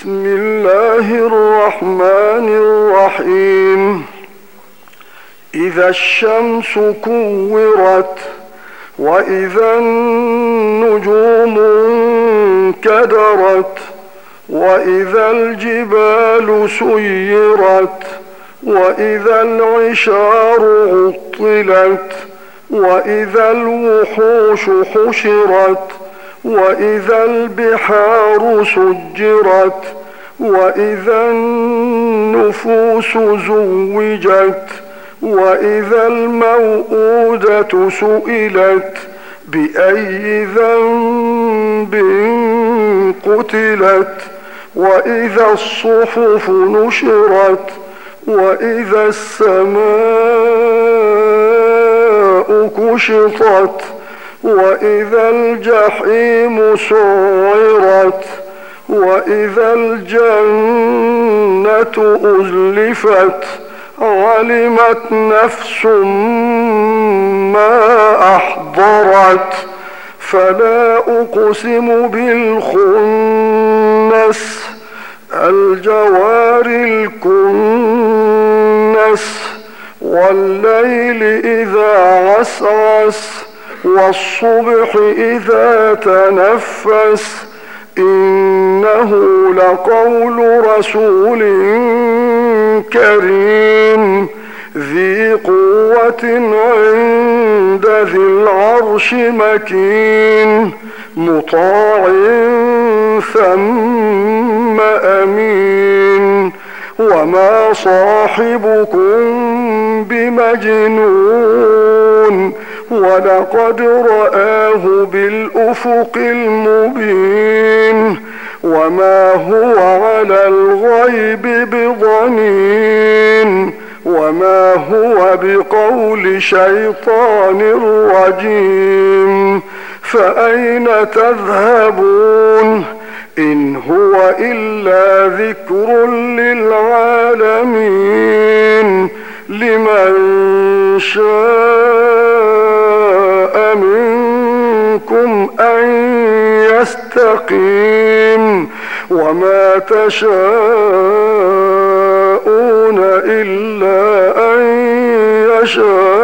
بسم الله الرحمن الرحيم. إذا الشمس كورت وإذا النجوم انكدرت وإذا الجبال سيرت وإذا العشار عطلت وإذا الوحوش حشرت وإذا البحار سجرت وإذا النفوس زوجت وإذا الموءودة سئلت بأي ذنب قتلت وإذا الصحف نشرت وإذا السماء كشطت وإذا الجحيم سعرت وإذا الجنة أزلفت علمت نفس ما أحضرت فلا أقسم بالخنس الجوار الكنس والليل إذا عسعس والصبح إذا تنفس إنه لقول رسول كريم ذي قوة عند ذي العرش مكين مطاع ثم أمين وما صاحبكم بمجنون ولقد رآه بالأفق المبين وما هو على الغيب بضنين وما هو بقول شيطان رجيم فأين تذهبون إن هو إلا ذكر للعالمين لمن شاء منكم أن يستقيم وما تشاءون إلا أن يشاء